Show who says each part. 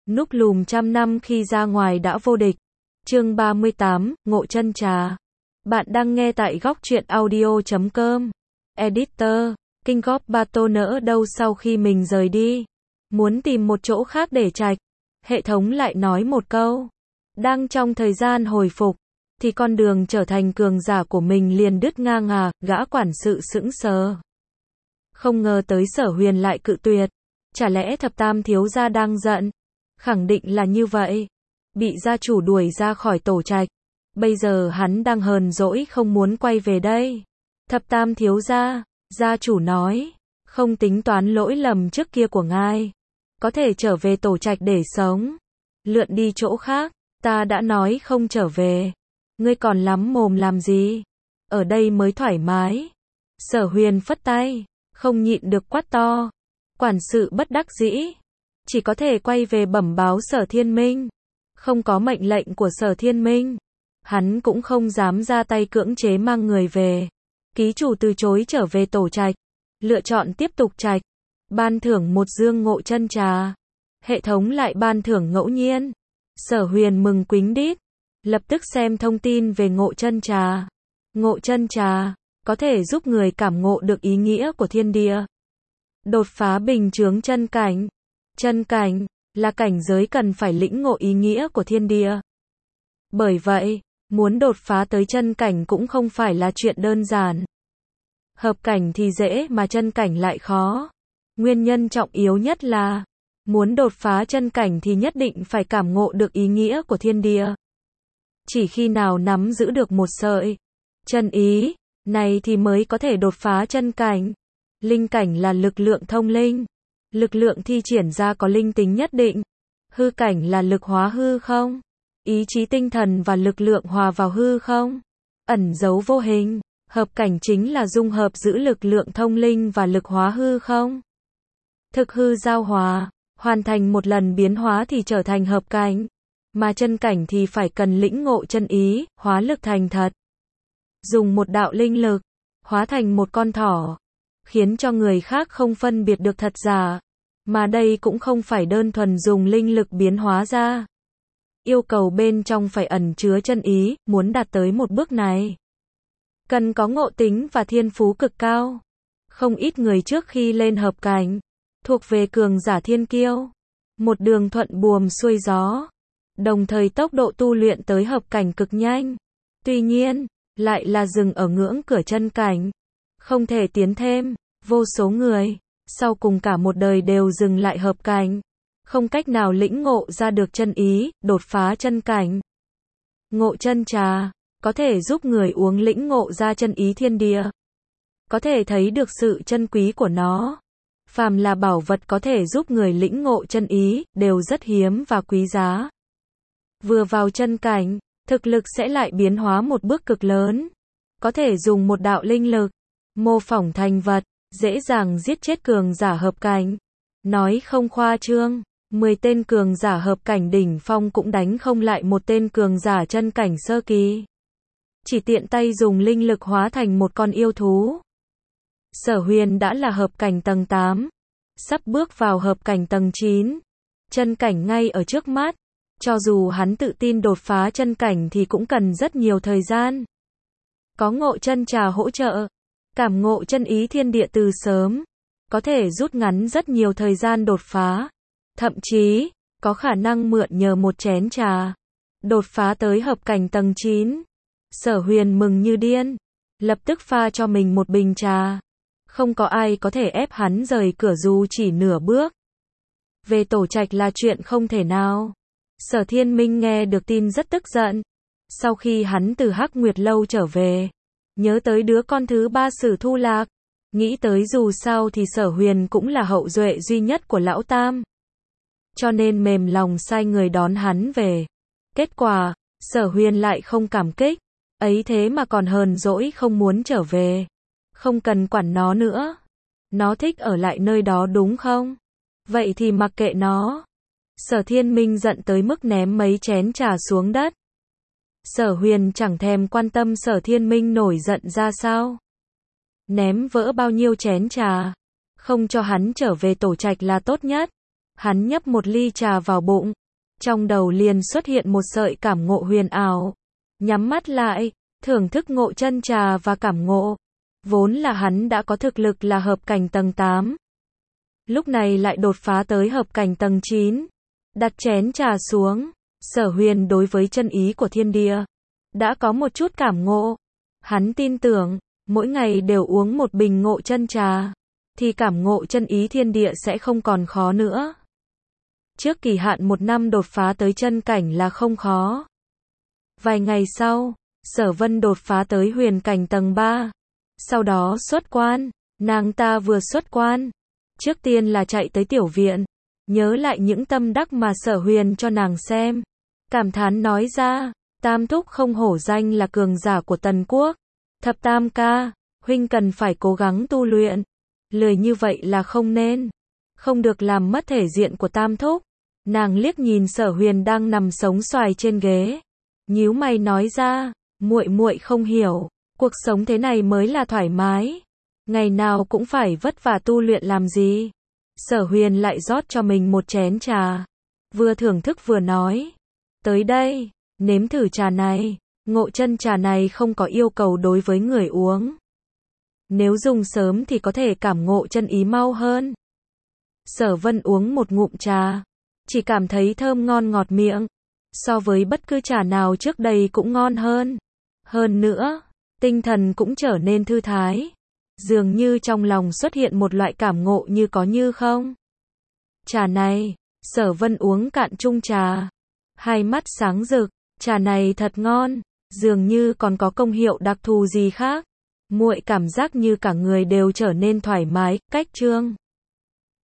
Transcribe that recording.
Speaker 1: Núp lùm trăm năm khi ra ngoài đã vô địch. Chương 38, Ngộ Chân Trà. Bạn đang nghe tại góc truyện audio.com. Editor, King of Bato nỡ đâu sau khi mình rời đi. Muốn tìm một chỗ khác để trạch. Hệ thống lại nói một câu. Đang trong thời gian hồi phục, thì con đường trở thành cường giả của mình liền đứt ngang gã quản sự sững sờ. Không ngờ tới Sở Huyền lại cự tuyệt. Chả lẽ thập tam thiếu gia đang giận? Khẳng định là như vậy. Bị gia chủ đuổi ra khỏi tổ trạch. Bây giờ hắn đang hờn dỗi không muốn quay về đây. Thập tam thiếu gia, gia chủ nói, không tính toán lỗi lầm trước kia của ngài. Có thể trở về tổ trạch để sống. Lượn đi chỗ khác, ta đã nói không trở về. Ngươi còn lắm mồm làm gì? Ở đây mới thoải mái. Sở Huyền phất tay, không nhịn được quát to. Quản sự bất đắc dĩ, chỉ có thể quay về bẩm báo Sở Thiên Minh. Không có mệnh lệnh của Sở Thiên Minh, hắn cũng không dám ra tay cưỡng chế mang người về. Ký chủ từ chối trở về tổ trạch, lựa chọn tiếp tục trạch. Ban thưởng một dương Ngộ Chân Trà. Hệ thống lại ban thưởng ngẫu nhiên. Sở Huyền mừng quính đít, lập tức xem thông tin về Ngộ Chân Trà. Ngộ Chân Trà có thể giúp người cảm ngộ được ý nghĩa của thiên địa. Đột phá bình chướng chân cảnh. Chân cảnh là cảnh giới cần phải lĩnh ngộ ý nghĩa của thiên địa. Bởi vậy, muốn đột phá tới chân cảnh cũng không phải là chuyện đơn giản. Hợp cảnh thì dễ mà chân cảnh lại khó. Nguyên nhân trọng yếu nhất là, muốn đột phá chân cảnh thì nhất định phải cảm ngộ được ý nghĩa của thiên địa. Chỉ khi nào nắm giữ được một sợi chân ý này thì mới có thể đột phá chân cảnh. Linh cảnh là lực lượng thông linh. Lực lượng thi triển ra có linh tính nhất định. Hư cảnh là lực hóa hư không. Ý chí tinh thần và lực lượng hòa vào hư không. Ẩn giấu vô hình. Hợp cảnh chính là dung hợp giữa lực lượng thông linh và lực hóa hư không. Thực hư giao hòa, hoàn thành một lần biến hóa thì trở thành hợp cảnh. Mà chân cảnh thì phải cần lĩnh ngộ chân ý, hóa lực thành thật. Dùng một đạo linh lực, hóa thành một con thỏ. Khiến cho người khác không phân biệt được thật giả. Mà đây cũng không phải đơn thuần dùng linh lực biến hóa ra. Yêu cầu bên trong phải ẩn chứa chân ý, muốn đạt tới một bước này. Cần có ngộ tính và thiên phú cực cao. Không ít người trước khi lên hợp cảnh, thuộc về cường giả thiên kiêu. Một đường thuận buồm xuôi gió. Đồng thời tốc độ tu luyện tới hợp cảnh cực nhanh. Tuy nhiên, lại là dừng ở ngưỡng cửa chân cảnh. Không thể tiến thêm. Vô số người, sau cùng cả một đời đều dừng lại hợp cảnh. Không cách nào lĩnh ngộ ra được chân ý, đột phá chân cảnh. Ngộ Chân Trà có thể giúp người uống lĩnh ngộ ra chân ý thiên địa. Có thể thấy được sự chân quý của nó. Phàm là bảo vật có thể giúp người lĩnh ngộ chân ý, đều rất hiếm và quý giá. Vừa vào chân cảnh, thực lực sẽ lại biến hóa một bước cực lớn. Có thể dùng một đạo linh lực, mô phỏng thành vật, dễ dàng giết chết cường giả hợp cảnh. Nói không khoa trương, 10 tên cường giả hợp cảnh đỉnh phong cũng đánh không lại một tên cường giả chân cảnh sơ kỳ. Chỉ tiện tay dùng linh lực hóa thành một con yêu thú. Sở Huyền đã là hợp cảnh tầng 8, sắp bước vào hợp cảnh tầng 9. Chân cảnh ngay ở trước mắt. Cho dù hắn tự tin đột phá chân cảnh thì cũng cần rất nhiều thời gian. Có Ngộ Chân Trà hỗ trợ, cảm ngộ chân ý thiên địa từ sớm, có thể rút ngắn rất nhiều thời gian đột phá. Thậm chí, có khả năng mượn nhờ một chén trà, đột phá tới hợp cảnh tầng 9. Sở Huyền mừng như điên, lập tức pha cho mình một bình trà. Không có ai có thể ép hắn rời cửa dù chỉ nửa bước. Về tổ trạch là chuyện không thể nào. Sở Thiên Minh nghe được tin rất tức giận. Sau khi hắn từ Hắc Nguyệt Lâu trở về, nhớ tới đứa con thứ ba Sử Thu Lạc, nghĩ tới dù sao thì Sở Huyền cũng là hậu duệ duy nhất của lão tam. Cho nên mềm lòng sai người đón hắn về. Kết quả, Sở Huyền lại không cảm kích, ấy thế mà còn hờn dỗi không muốn trở về. Không cần quản nó nữa. Nó thích ở lại nơi đó đúng không? Vậy thì mặc kệ nó. Sở Thiên Minh giận tới mức ném mấy chén trà xuống đất. Sở Huyền chẳng thèm quan tâm Sở Thiên Minh nổi giận ra sao. Ném vỡ bao nhiêu chén trà. Không cho hắn trở về tổ trạch là tốt nhất. Hắn nhấp một ly trà vào bụng, trong đầu liền xuất hiện một sợi cảm ngộ huyền ảo. Nhắm mắt lại, thưởng thức ngộ chân trà và cảm ngộ. Vốn là hắn đã có thực lực là hợp cảnh tầng 8. Lúc này lại đột phá tới hợp cảnh tầng 9. Đặt chén trà xuống, Sở Huyền đối với chân ý của thiên địa đã có một chút cảm ngộ. Hắn tin tưởng, mỗi ngày đều uống một bình ngộ chân trà, thì cảm ngộ chân ý thiên địa sẽ không còn khó nữa. Trước kỳ hạn 1 năm đột phá tới chân cảnh là không khó. Vài ngày sau, Sở Vân đột phá tới huyền cảnh tầng 3. Sau đó xuất quan, nàng ta vừa xuất quan. Trước tiên là chạy tới tiểu viện, nhớ lại những tâm đắc mà Sở Huyền cho nàng xem. Cảm thán nói ra, Tam Thúc không hổ danh là cường giả của Tần Quốc. Thập Tam ca, huynh cần phải cố gắng tu luyện. Lười như vậy là không nên. Không được làm mất thể diện của Tam Thúc. Nàng liếc nhìn Sở Huyền đang nằm sống xoài trên ghế. Nhíu mày nói ra, muội muội không hiểu, cuộc sống thế này mới là thoải mái. Ngày nào cũng phải vất vả tu luyện làm gì. Sở Huyền lại rót cho mình một chén trà. Vừa thưởng thức vừa nói. Tới đây, nếm thử trà này. Ngộ chân trà này không có yêu cầu đối với người uống. Nếu dùng sớm thì có thể cảm ngộ chân ý mau hơn. Sở Vân uống một ngụm trà. Chỉ cảm thấy thơm ngon ngọt miệng. So với bất cứ trà nào trước đây cũng ngon hơn. Hơn nữa, tinh thần cũng trở nên thư thái. Dường như trong lòng xuất hiện một loại cảm ngộ như có như không. Trà này, Sở Vân uống cạn chung trà. Hai mắt sáng rực, trà này thật ngon, dường như còn có công hiệu đặc thù gì khác. Muội cảm giác như cả người đều trở nên thoải mái, cách chương.